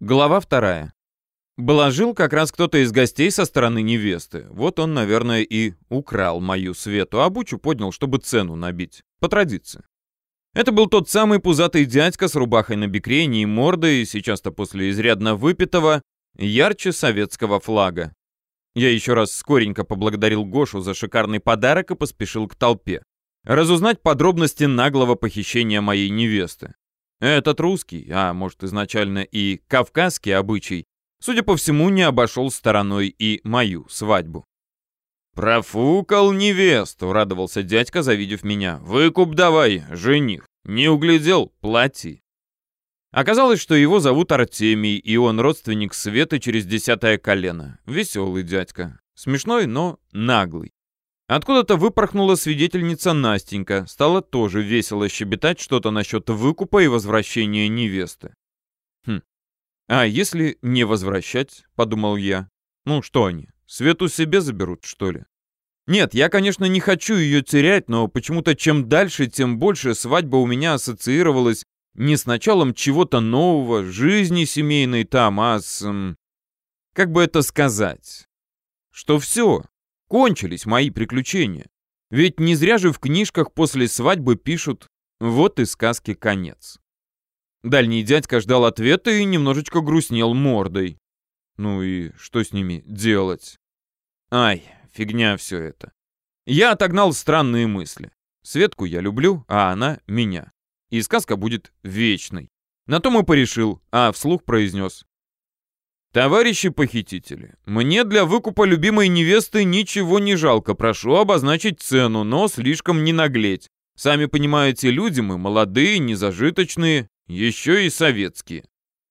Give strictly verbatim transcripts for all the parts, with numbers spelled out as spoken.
Глава вторая. Блажил как раз кто-то из гостей со стороны невесты. Вот он, наверное, и украл мою Свету, а Бучу поднял, чтобы цену набить. По традиции. Это был тот самый пузатый дядька с рубахой на бикрени и мордой, сейчас-то после изрядно выпитого, ярче советского флага. Я еще раз скоренько поблагодарил Гошу за шикарный подарок и поспешил к толпе. Разузнать подробности наглого похищения моей невесты. Этот русский, а может изначально и кавказский обычай, судя по всему, не обошел стороной и мою свадьбу. «Профукал невесту», — радовался дядька, завидев меня. «Выкуп давай, жених. Не углядел? Плати». Оказалось, что его зовут Артемий, и он родственник Светы через десятое колено. Веселый дядька. Смешной, но наглый. Откуда-то выпорхнула свидетельница Настенька. Стало тоже весело щебетать что-то насчет выкупа и возвращения невесты. Хм. А если не возвращать, подумал я. Ну что они, Свету себе заберут, что ли? Нет, я, конечно, не хочу ее терять, но почему-то чем дальше, тем больше свадьба у меня ассоциировалась не с началом чего-то нового, жизни семейной там, а с... Как бы это сказать? Что все. Кончились мои приключения. Ведь не зря же в книжках после свадьбы пишут «вот и сказки конец». Дальний дядька ждал ответа и немножечко грустнел мордой. Ну и что с ними делать? Ай, фигня все это. Я отогнал странные мысли. Светку я люблю, а она меня. И сказка будет вечной. На то и порешил, а вслух произнес. «Товарищи похитители, мне для выкупа любимой невесты ничего не жалко. Прошу обозначить цену, но слишком не наглеть. Сами понимаете, люди мы молодые, незажиточные, еще и советские».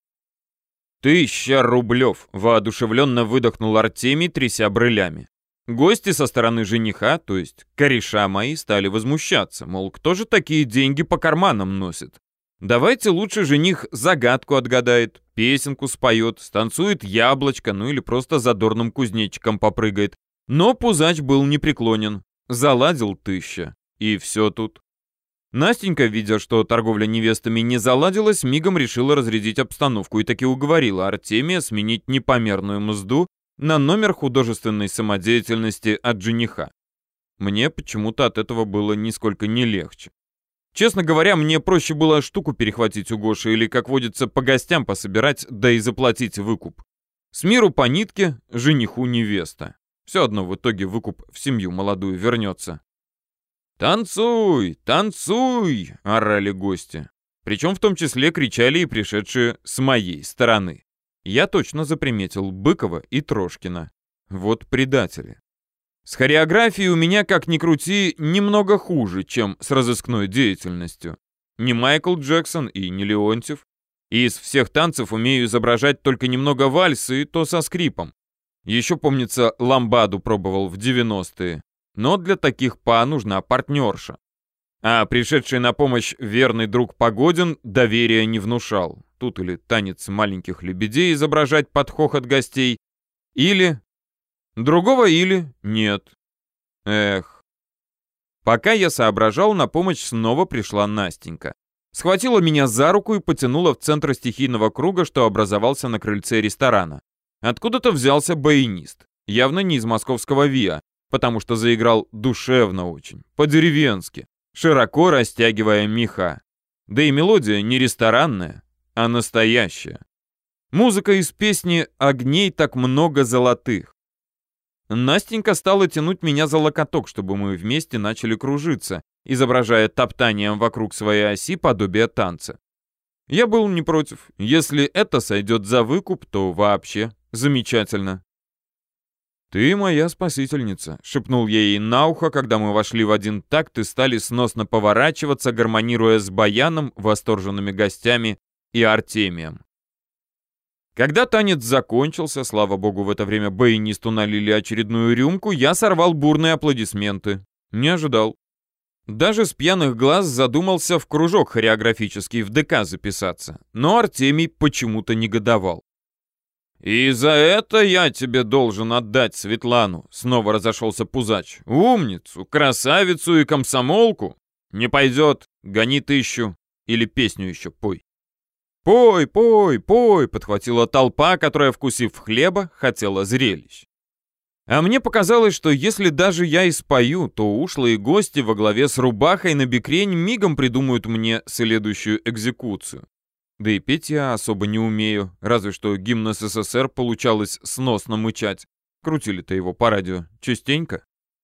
«Тысяча рублев!» — воодушевленно выдохнул Артемий, тряся брылями. Гости со стороны жениха, то есть кореша мои, стали возмущаться. Мол, кто же такие деньги по карманам носит? Давайте лучше жених загадку отгадает, песенку споет, станцует яблочко, ну или просто задорным кузнечиком попрыгает. Но пузач был непреклонен. Заладил тысяча. И все тут. Настенька, видя, что торговля невестами не заладилась, мигом решила разрядить обстановку и таки уговорила Артемия сменить непомерную мзду на номер художественной самодеятельности от жениха. Мне почему-то от этого было нисколько не легче. Честно говоря, мне проще было штуку перехватить у Гоши или, как водится, по гостям пособирать, да и заплатить выкуп. С миру по нитке, жениху невеста. Все одно в итоге выкуп в семью молодую вернется. «Танцуй, танцуй!» — орали гости. Причем в том числе кричали и пришедшие с моей стороны. Я точно заприметил Быкова и Трошкина. Вот предатели. С хореографией у меня, как ни крути, немного хуже, чем с разыскной деятельностью. Не Майкл Джексон и не Леонтьев. И из всех танцев умею изображать только немного вальса, и то со скрипом. Еще, помнится, ламбаду пробовал в девяностые. Но для таких па нужна партнерша. А пришедший на помощь верный друг Погодин доверия не внушал. Тут или танец маленьких лебедей изображать под хохот гостей, или... Другого или нет. Эх. Пока я соображал, на помощь снова пришла Настенька. Схватила меня за руку и потянула в центр стихийного круга, что образовался на крыльце ресторана. Откуда-то взялся баянист. Явно не из московского ВИА, потому что заиграл душевно очень, по-деревенски, широко растягивая меха. Да и мелодия не ресторанная, а настоящая. Музыка из песни «Огней так много золотых». Настенька стала тянуть меня за локоток, чтобы мы вместе начали кружиться, изображая топтанием вокруг своей оси подобие танца. Я был не против. Если это сойдет за выкуп, то вообще замечательно. «Ты моя спасительница», — шепнул я ей на ухо, когда мы вошли в один такт и стали сносно поворачиваться, гармонируя с баяном, восторженными гостями и Артемием. Когда танец закончился, слава богу, в это время баянисту налили очередную рюмку, я сорвал бурные аплодисменты. Не ожидал. Даже с пьяных глаз задумался в кружок хореографический в ДК записаться, но Артемий почему-то негодовал. «И за это я тебе должен отдать Светлану», — снова разошелся пузач. «Умницу, красавицу и комсомолку. Не пойдет, гони тысячу или песню еще пой». «Пой, пой, пой!» — подхватила толпа, которая, вкусив хлеба, хотела зрелищ. А мне показалось, что если даже я и спою, то ушлые гости во главе с рубахой на бекрень мигом придумают мне следующую экзекуцию. Да и петь я особо не умею, разве что гимн СССР получалось сносно мычать. Крутили-то его по радио частенько.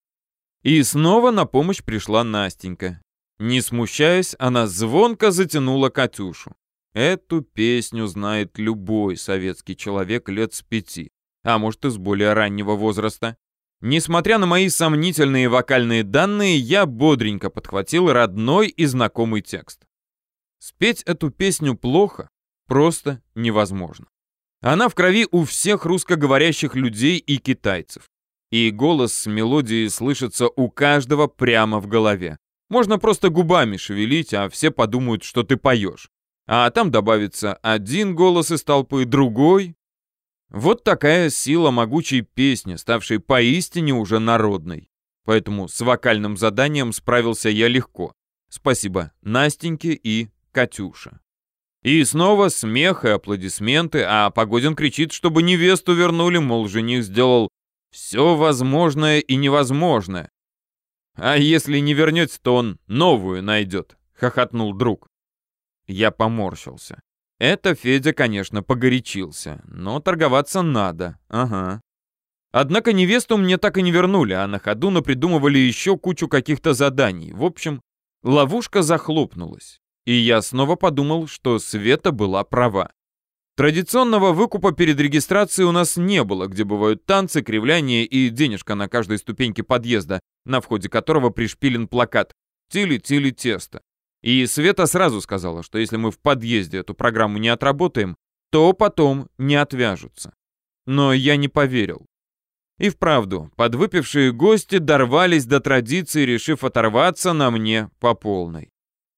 И снова на помощь пришла Настенька. Не смущаясь, она звонко затянула «Катюшу». Эту песню знает любой советский человек лет с пяти, а может и с более раннего возраста. Несмотря на мои сомнительные вокальные данные, я бодренько подхватил родной и знакомый текст. Спеть эту песню плохо просто невозможно. Она в крови у всех русскоговорящих людей и китайцев. И голос с мелодией слышится у каждого прямо в голове. Можно просто губами шевелить, а все подумают, что ты поешь. А там добавится один голос из толпы, другой. Вот такая сила могучей песни, ставшей поистине уже народной. Поэтому с вокальным заданием справился я легко. Спасибо Настеньке и Катюше. И снова смех и аплодисменты, а Погодин кричит, чтобы невесту вернули, мол, жених сделал все возможное и невозможное. А если не вернете, то он новую найдет, хохотнул друг. Я поморщился. Это Федя, конечно, погорячился, но торговаться надо, ага. Однако невесту мне так и не вернули, а на ходу напридумывали еще кучу каких-то заданий. В общем, ловушка захлопнулась. И я снова подумал, что Света была права. Традиционного выкупа перед регистрацией у нас не было, где бывают танцы, кривляния и денежка на каждой ступеньке подъезда, на входе которого пришпилен плакат «Тили-тили тесто». И Света сразу сказала, что если мы в подъезде эту программу не отработаем, то потом не отвяжутся. Но я не поверил. И вправду, подвыпившие гости дорвались до традиции, решив оторваться на мне по полной.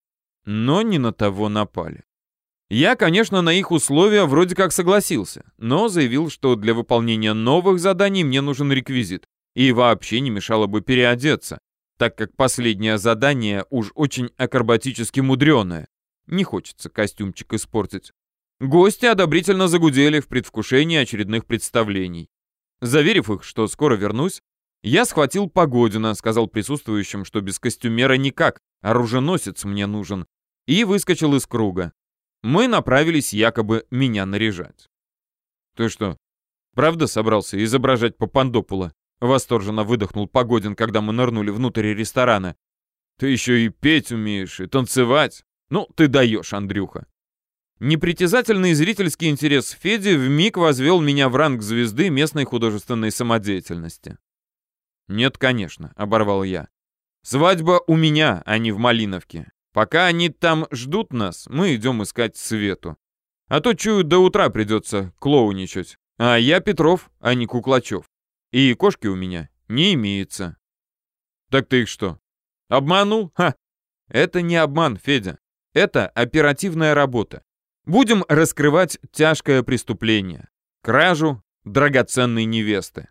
Но не на того напали. Я, конечно, на их условия вроде как согласился, но заявил, что для выполнения новых заданий мне нужен реквизит, и вообще не мешало бы переодеться, так как последнее задание уж очень акробатически мудреное. Не хочется костюмчик испортить. Гости одобрительно загудели в предвкушении очередных представлений. Заверив их, что скоро вернусь, я схватил Погодина, сказал присутствующим, что без костюмера никак, оруженосец мне нужен, и выскочил из круга. Мы направились якобы меня наряжать. «Ты что, правда собрался изображать Папандопула?» Восторженно выдохнул Погодин, когда мы нырнули внутрь ресторана. «Ты еще и петь умеешь, и танцевать. Ну, ты даешь, Андрюха». Непритязательный зрительский интерес Феди вмиг возвел меня в ранг звезды местной художественной самодеятельности. «Нет, конечно», — оборвал я. «Свадьба у меня, а не в Малиновке. Пока они там ждут нас, мы идем искать Свету. А то, чую, до утра придется клоуничать. А я Петров, а не Куклачев. И кошки у меня не имеется». «Так ты их что, обманул? Ха! Это не обман, Федя. Это оперативная работа. Будем раскрывать тяжкое преступление. Кражу драгоценной невесты».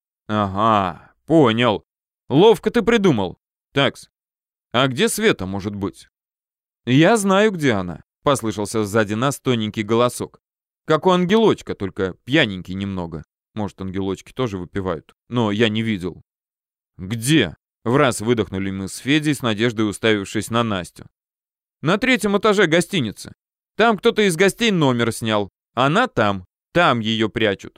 «Ага, понял. Ловко ты придумал. Такс, а где Света может быть?» «Я знаю, где она», — послышался сзади нас тоненький голосок. «Как у ангелочка, только пьяненький немного. Может, ангелочки тоже выпивают, но я не видел». «Где?» — враз выдохнули мы с Федей, с надеждой уставившись на Настю. «На третьем этаже гостиницы. Там кто-то из гостей номер снял. Она там. Там ее прячут».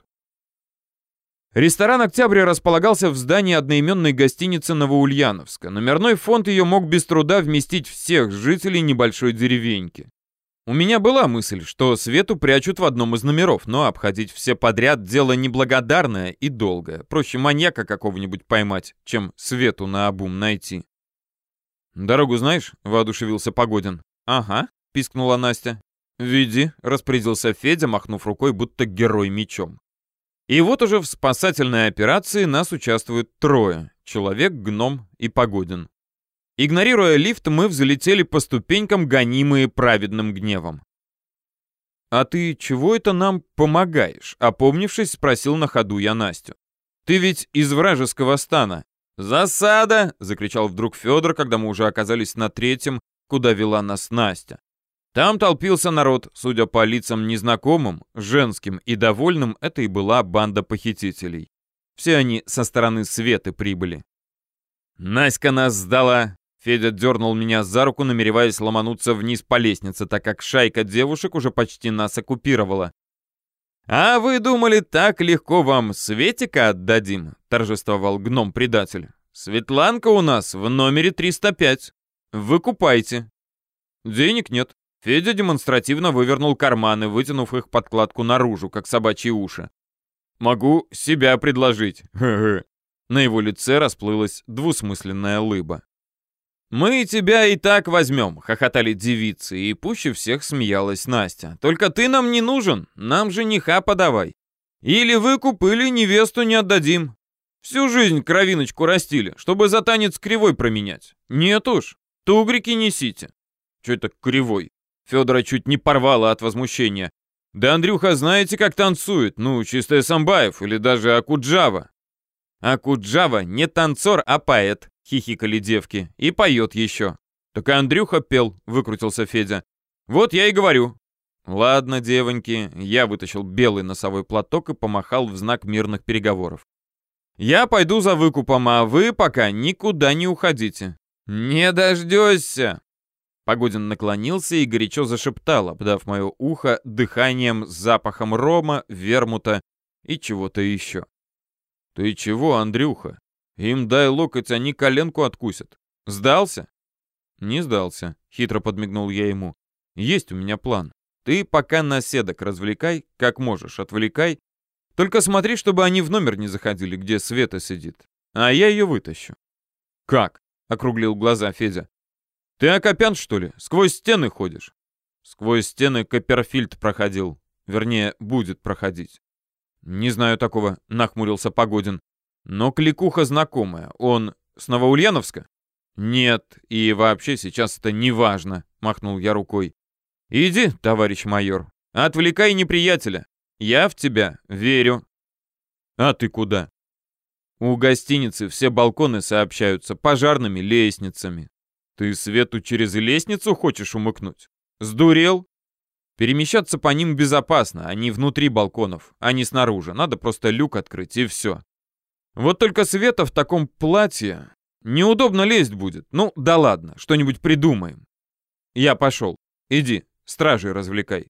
Ресторан «Октябрь» располагался в здании одноименной гостиницы Новоульяновска. Номерной фонд ее мог без труда вместить всех жителей небольшой деревеньки. У меня была мысль, что Свету прячут в одном из номеров, но обходить все подряд дело неблагодарное и долгое. Проще маньяка какого-нибудь поймать, чем Свету наобум найти. «Дорогу знаешь?» — воодушевился Погодин. «Ага», — пискнула Настя. «Веди», — распорядился Федя, махнув рукой, будто герой мечом. И вот уже в спасательной операции нас участвуют трое — человек, гном и Погодин. Игнорируя лифт, мы взлетели по ступенькам, гонимые праведным гневом. «А ты чего это нам помогаешь?» — опомнившись, спросил на ходу я Настю. «Ты ведь из вражеского стана». «Засада!» — закричал вдруг Федор, когда мы уже оказались на третьем, куда вела нас Настя. Там толпился народ, судя по лицам незнакомым, женским и довольным, это и была банда похитителей. Все они со стороны Светы прибыли. «Наська нас сдала!» Федя дернул меня за руку, намереваясь ломануться вниз по лестнице, так как шайка девушек уже почти нас оккупировала. «А вы думали, так легко вам Светика отдадим?» — торжествовал гном-предатель. «Светланка у нас в номере триста пять. Выкупайте». «Денег нет». Федя демонстративно вывернул карманы, вытянув их подкладку наружу, как собачьи уши. «Могу себя предложить». Хе-хе. На его лице расплылась двусмысленная лыба. «Мы тебя и так возьмем», — хохотали девицы, и пуще всех смеялась Настя. «Только ты нам не нужен, нам жениха подавай. Или выкуп, или невесту не отдадим. Всю жизнь кровиночку растили, чтобы за танец кривой променять. Нет уж, тугрики несите». «Чё это кривой?» Федора чуть не порвало от возмущения. «Да Андрюха, знаете, как танцует? Ну, чистая Самбаев или даже Акуджава». «Акуджава не танцор, а поэт», — хихикали девки. «И поет еще». «Так и Андрюха пел», — выкрутился Федя. «Вот я и говорю». «Ладно, девоньки», — я вытащил белый носовой платок и помахал в знак мирных переговоров. «Я пойду за выкупом, а вы пока никуда не уходите». «Не дождешься». Погодин наклонился и горячо зашептал, обдав мое ухо дыханием с запахом рома, вермута и чего-то еще. «Ты чего, Андрюха? Им дай локоть, они коленку откусят. Сдался?» «Не сдался», — хитро подмигнул я ему. «Есть у меня план. Ты пока наседок развлекай, как можешь, отвлекай. Только смотри, чтобы они в номер не заходили, где Света сидит. А я ее вытащу». «Как?» — округлил глаза Федя. «Ты Акопян, что ли? Сквозь стены ходишь?» «Сквозь стены Копперфильд проходил. Вернее, будет проходить». «Не знаю такого», — нахмурился Погодин. «Но кликуха знакомая. Он с Новоульяновска?» «Нет, и вообще сейчас это не важно», — махнул я рукой. «Иди, товарищ майор, отвлекай неприятеля. Я в тебя верю». «А ты куда?» «У гостиницы все балконы сообщаются пожарными лестницами». «Ты Свету через лестницу хочешь умыкнуть? Сдурел?» «Перемещаться по ним безопасно, они внутри балконов, а не снаружи. Надо просто люк открыть, и все. Вот только Света в таком платье... Неудобно лезть будет. Ну, да ладно, что-нибудь придумаем. Я пошел. Иди, стражей развлекай».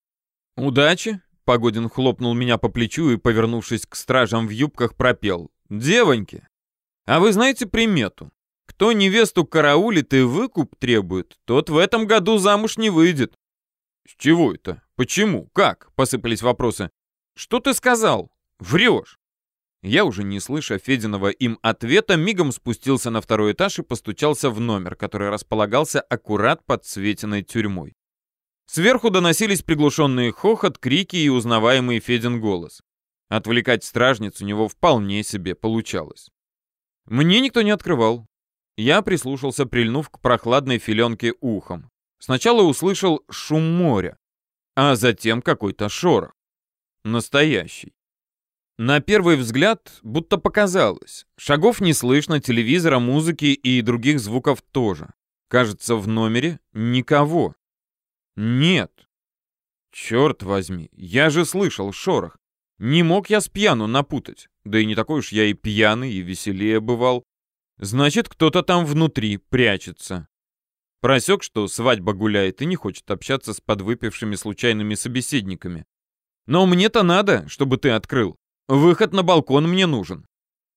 «Удачи!» — Погодин хлопнул меня по плечу и, повернувшись к стражам в юбках, пропел. «Девоньки, а вы знаете примету? Кто невесту караулит и выкуп требует, тот в этом году замуж не выйдет». «С чего это? Почему? Как?» — посыпались вопросы. «Что ты сказал? Врешь!» Я, уже не слыша Фединого им ответа, мигом спустился на второй этаж и постучался в номер, который располагался аккурат под Светиной тюрьмой. Сверху доносились приглушенный хохот, крики и узнаваемый Федин голос. Отвлекать стражниц у него вполне себе получалось. Мне никто не открывал. Я прислушался, прильнув к прохладной филенке ухом. Сначала услышал шум моря, а затем какой-то шорох. Настоящий. На первый взгляд, будто показалось. Шагов не слышно, телевизора, музыки и других звуков тоже. Кажется, в номере никого. Нет. Черт возьми, я же слышал шорох. Не мог я с пьяну напутать. Да и не такой уж я и пьяный, и веселее бывал. Значит, кто-то там внутри прячется. Просек, что свадьба гуляет и не хочет общаться с подвыпившими случайными собеседниками. Но мне-то надо, чтобы ты открыл. Выход на балкон мне нужен.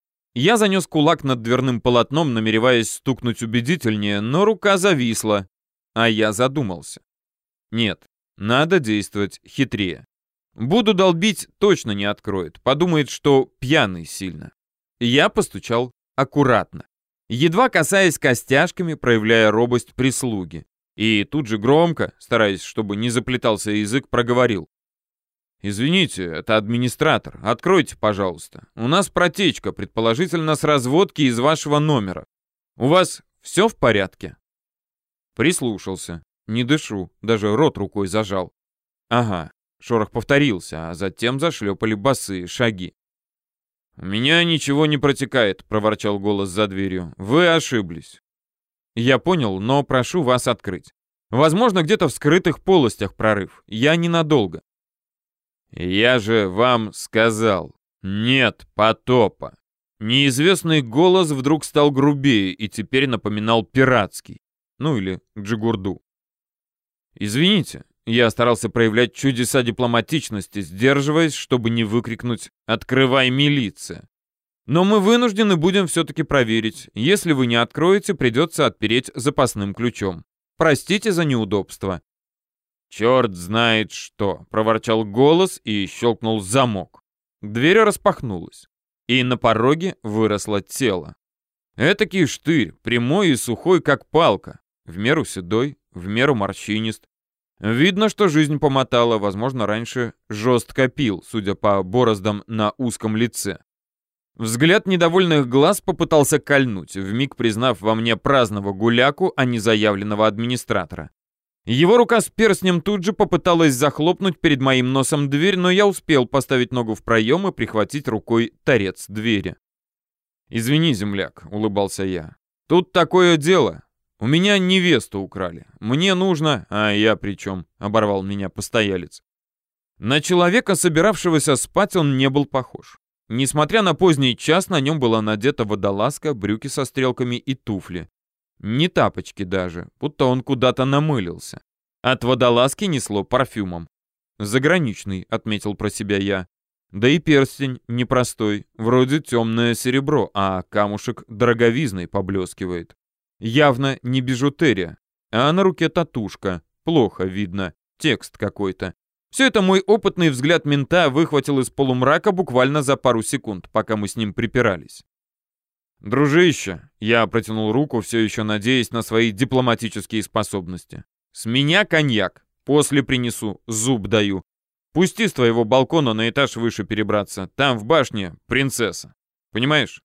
Я занес кулак над дверным полотном, намереваясь стукнуть убедительнее, но рука зависла, а я задумался. Нет, надо действовать хитрее. Буду долбить, точно не откроет, подумает, что пьяный сильно. Я постучал аккуратно, едва касаясь костяшками, проявляя робость прислуги. И тут же громко, стараясь, чтобы не заплетался язык, проговорил. «Извините, это администратор. Откройте, пожалуйста. У нас протечка, предположительно, с разводки из вашего номера. У вас все в порядке?» Прислушался. Не дышу, даже рот рукой зажал. Ага, шорох повторился, а затем зашлепали босые шаги. «У меня ничего не протекает», — проворчал голос за дверью. «Вы ошиблись». «Я понял, но прошу вас открыть». Возможно, где-то в скрытых полостях прорыв. Я ненадолго. Я же вам сказал, нет потопа. Неизвестный голос вдруг стал грубее и теперь напоминал пиратский. Ну или джигурду. Извините, я старался проявлять чудеса дипломатичности, сдерживаясь, чтобы не выкрикнуть «Открывай, милиция!». Но мы вынуждены будем все-таки проверить. Если вы не откроете, придется отпереть запасным ключом. Простите за неудобство. «Черт знает что!» — проворчал голос и щелкнул замок. Дверь распахнулась, и на пороге выросло тело. Этакий штырь, прямой и сухой, как палка, в меру седой, в меру морщинист. Видно, что жизнь помотала, возможно, раньше жестко пил, судя по бороздам на узком лице. Взгляд недовольных глаз попытался кольнуть, вмиг признав во мне праздного гуляку, а не заявленного администратора. Его рука с перстнем тут же попыталась захлопнуть перед моим носом дверь, но я успел поставить ногу в проем и прихватить рукой торец двери. «Извини, земляк», — улыбался я. «Тут такое дело. У меня невесту украли. Мне нужно...» «А я при чем?» — оборвал меня постоялец. На человека, собиравшегося спать, он не был похож. Несмотря на поздний час, на нем была надета водолазка, брюки со стрелками и туфли. Не тапочки даже, будто он куда-то намылился. От водолазки несло парфюмом. «Заграничный», — отметил про себя я. Да и перстень непростой, вроде темное серебро, а камушек дороговизной поблескивает. Явно не бижутерия, а на руке татушка, плохо видно, текст какой-то. Все это мой опытный взгляд мента выхватил из полумрака буквально за пару секунд, пока мы с ним припирались. «Дружище», — я протянул руку, все еще надеясь на свои дипломатические способности. «С меня коньяк, после принесу, зуб даю. Пусти с твоего балкона на этаж выше перебраться, там в башне принцесса. Понимаешь?»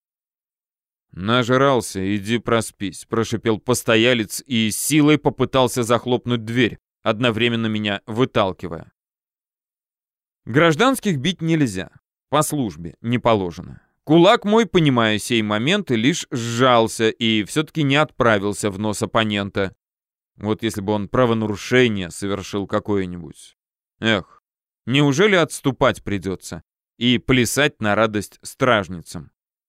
«Нажрался, иди проспись», — прошипел постоялец и силой попытался захлопнуть дверь, одновременно меня выталкивая. Гражданских бить нельзя, по службе не положено. Кулак мой, понимая сей момент, лишь сжался и все-таки не отправился в нос оппонента. Вот если бы он правонарушение совершил какое-нибудь. Эх, неужели отступать придется и плясать на радость стражницам?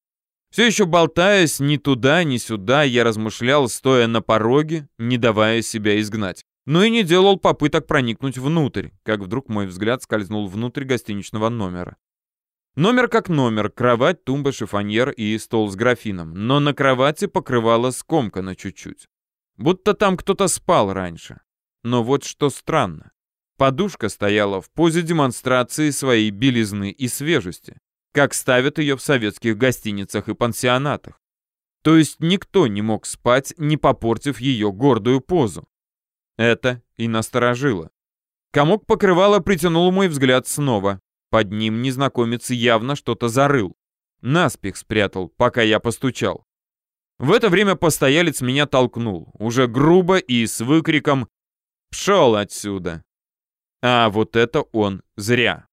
Все еще болтаясь ни туда, ни сюда, я размышлял, стоя на пороге, не давая себя изгнать. Но и не делал попыток проникнуть внутрь, как вдруг мой взгляд скользнул внутрь гостиничного номера. Номер как номер, кровать, тумба, шифоньер и стол с графином, но на кровати покрывало скомкано чуть-чуть. Будто там кто-то спал раньше. Но вот что странно. Подушка стояла в позе демонстрации своей белизны и свежести, как ставят ее в советских гостиницах и пансионатах. То есть никто не мог спать, не попортив ее гордую позу. Это и насторожило. Комок покрывала притянул мой взгляд снова. Под ним незнакомец явно что-то зарыл. Наспех спрятал, пока я постучал. В это время постоялец меня толкнул, уже грубо и с выкриком «Пшел отсюда!». А вот это он зря.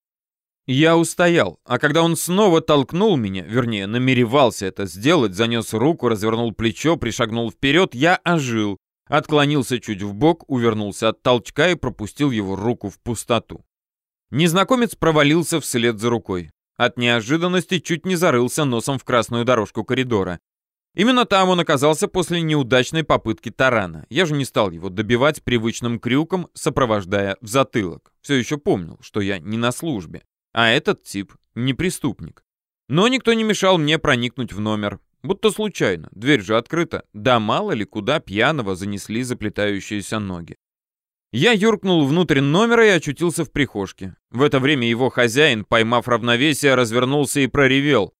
Я устоял, а когда он снова толкнул меня, вернее, намеревался это сделать, занес руку, развернул плечо, пришагнул вперед, я ожил, отклонился чуть вбок, увернулся от толчка и пропустил его руку в пустоту. Незнакомец провалился вслед за рукой. От неожиданности чуть не зарылся носом в красную дорожку коридора. Именно там он оказался после неудачной попытки тарана. Я же не стал его добивать привычным крюком, сопровождая в затылок. Все еще помнил, что я не на службе, а этот тип не преступник. Но никто не мешал мне проникнуть в номер. Будто случайно, дверь же открыта, да мало ли куда пьяного занесли заплетающиеся ноги. Я юркнул внутрь номера и очутился в прихожке. В это время его хозяин, поймав равновесие, развернулся и проревел: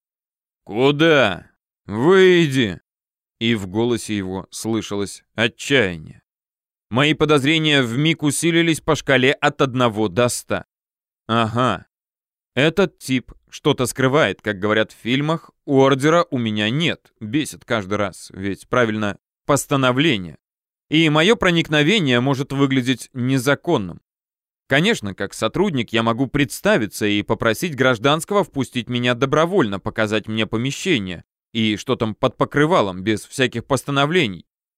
«Куда? Выйди!» И в голосе его слышалось отчаяние. Мои подозрения вмиг усилились по шкале от одного до ста. Ага, этот тип что-то скрывает, как говорят в фильмах, ордера у меня нет, бесит каждый раз, ведь правильно, постановление. И мое проникновение может выглядеть незаконным. Конечно, как сотрудник я могу представиться и попросить гражданского впустить меня добровольно, показать мне помещение и что там под покрывалом, без всяких постановлений.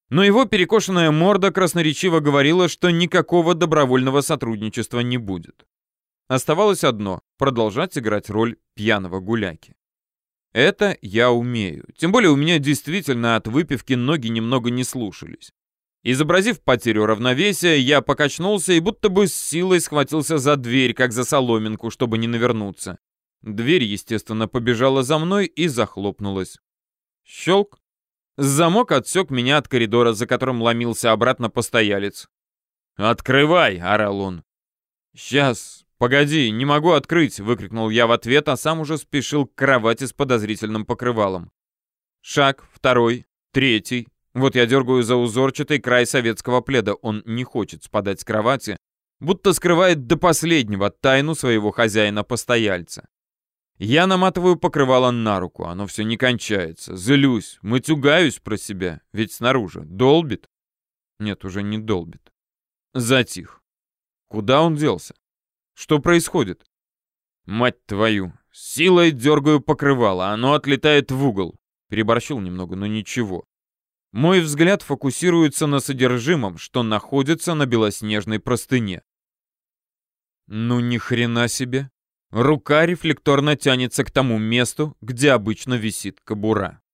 Но его перекошенная морда красноречиво говорила, что никакого добровольного сотрудничества не будет. Оставалось одно — продолжать играть роль пьяного гуляки. Это я умею. Тем более у меня действительно от выпивки ноги немного не слушались. Изобразив потерю равновесия, я покачнулся и будто бы с силой схватился за дверь, как за соломинку, чтобы не навернуться. Дверь, естественно, побежала за мной и захлопнулась. Щелк. Замок отсек меня от коридора, за которым ломился обратно постоялец. «Открывай!» — орал он. «Сейчас, погоди, не могу открыть!» — выкрикнул я в ответ, а сам уже спешил к кровати с подозрительным покрывалом. Шаг, второй, третий. Вот я дергаю за узорчатый край советского пледа. Он не хочет спадать с кровати, будто скрывает до последнего тайну своего хозяина-постояльца. Я наматываю покрывало на руку, оно все не кончается. Злюсь, матюгаюсь про себя, ведь снаружи долбит. Нет, уже не долбит. Затих. Куда он делся? Что происходит? Мать твою, силой дергаю покрывало, оно отлетает в угол. Переборщил немного, но ничего. Мой взгляд фокусируется на содержимом, что находится на белоснежной простыне. Ну ни хрена себе. Рука рефлекторно тянется к тому месту, где обычно висит кобура.